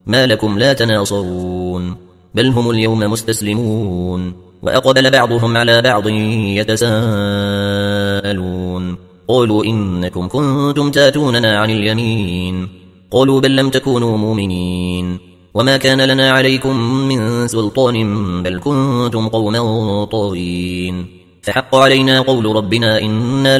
ما لكم لا تناصرون بل هم اليوم مستسلمون وأقبل بعضهم على بعض يتساءلون قالوا إنكم كنتم تاتوننا عن اليمين قالوا بل لم تكونوا مؤمنين وما كان لنا عليكم من سلطان بل كنتم قوما طاغين فحق علينا قول ربنا إنا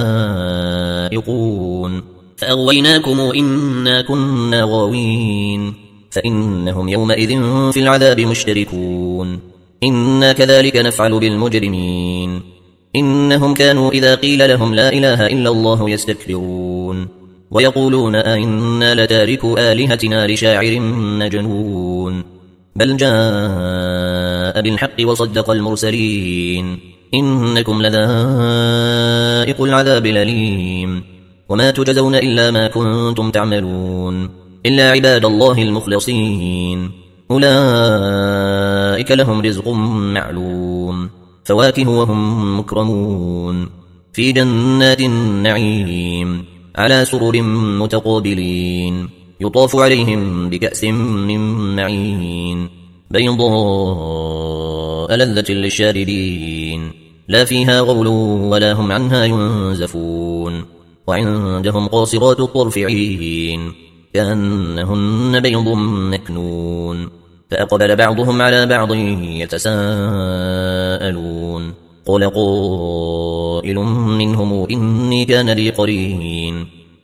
لذائقون فأغويناكم إنا كنا غاوين فإنهم يومئذ في العذاب مشتركون إنا كذلك نفعل بالمجرمين إنهم كانوا إذا قيل لهم لا إله إلا الله يستكبرون ويقولون أئنا لتاركوا آلهتنا لشاعر مجنون بل جاء بالحق وصدق المرسلين إنكم لذائق العذاب الأليم وما تجزون إلا ما كنتم تعملون إلا عباد الله المخلصين أولئك لهم رزق معلوم فواكه وهم مكرمون في جنات النعيم على سرر متقابلين يطاف عليهم بكأس من معين بيضاء لذة للشاربين لا فيها غول ولا هم عنها ينزفون وعندهم قاصرات الطرف عين كأنهن بيض مكنون فأقبل بعضهم على بعض يتساءلون قال قائل منهم إني كان لي قرين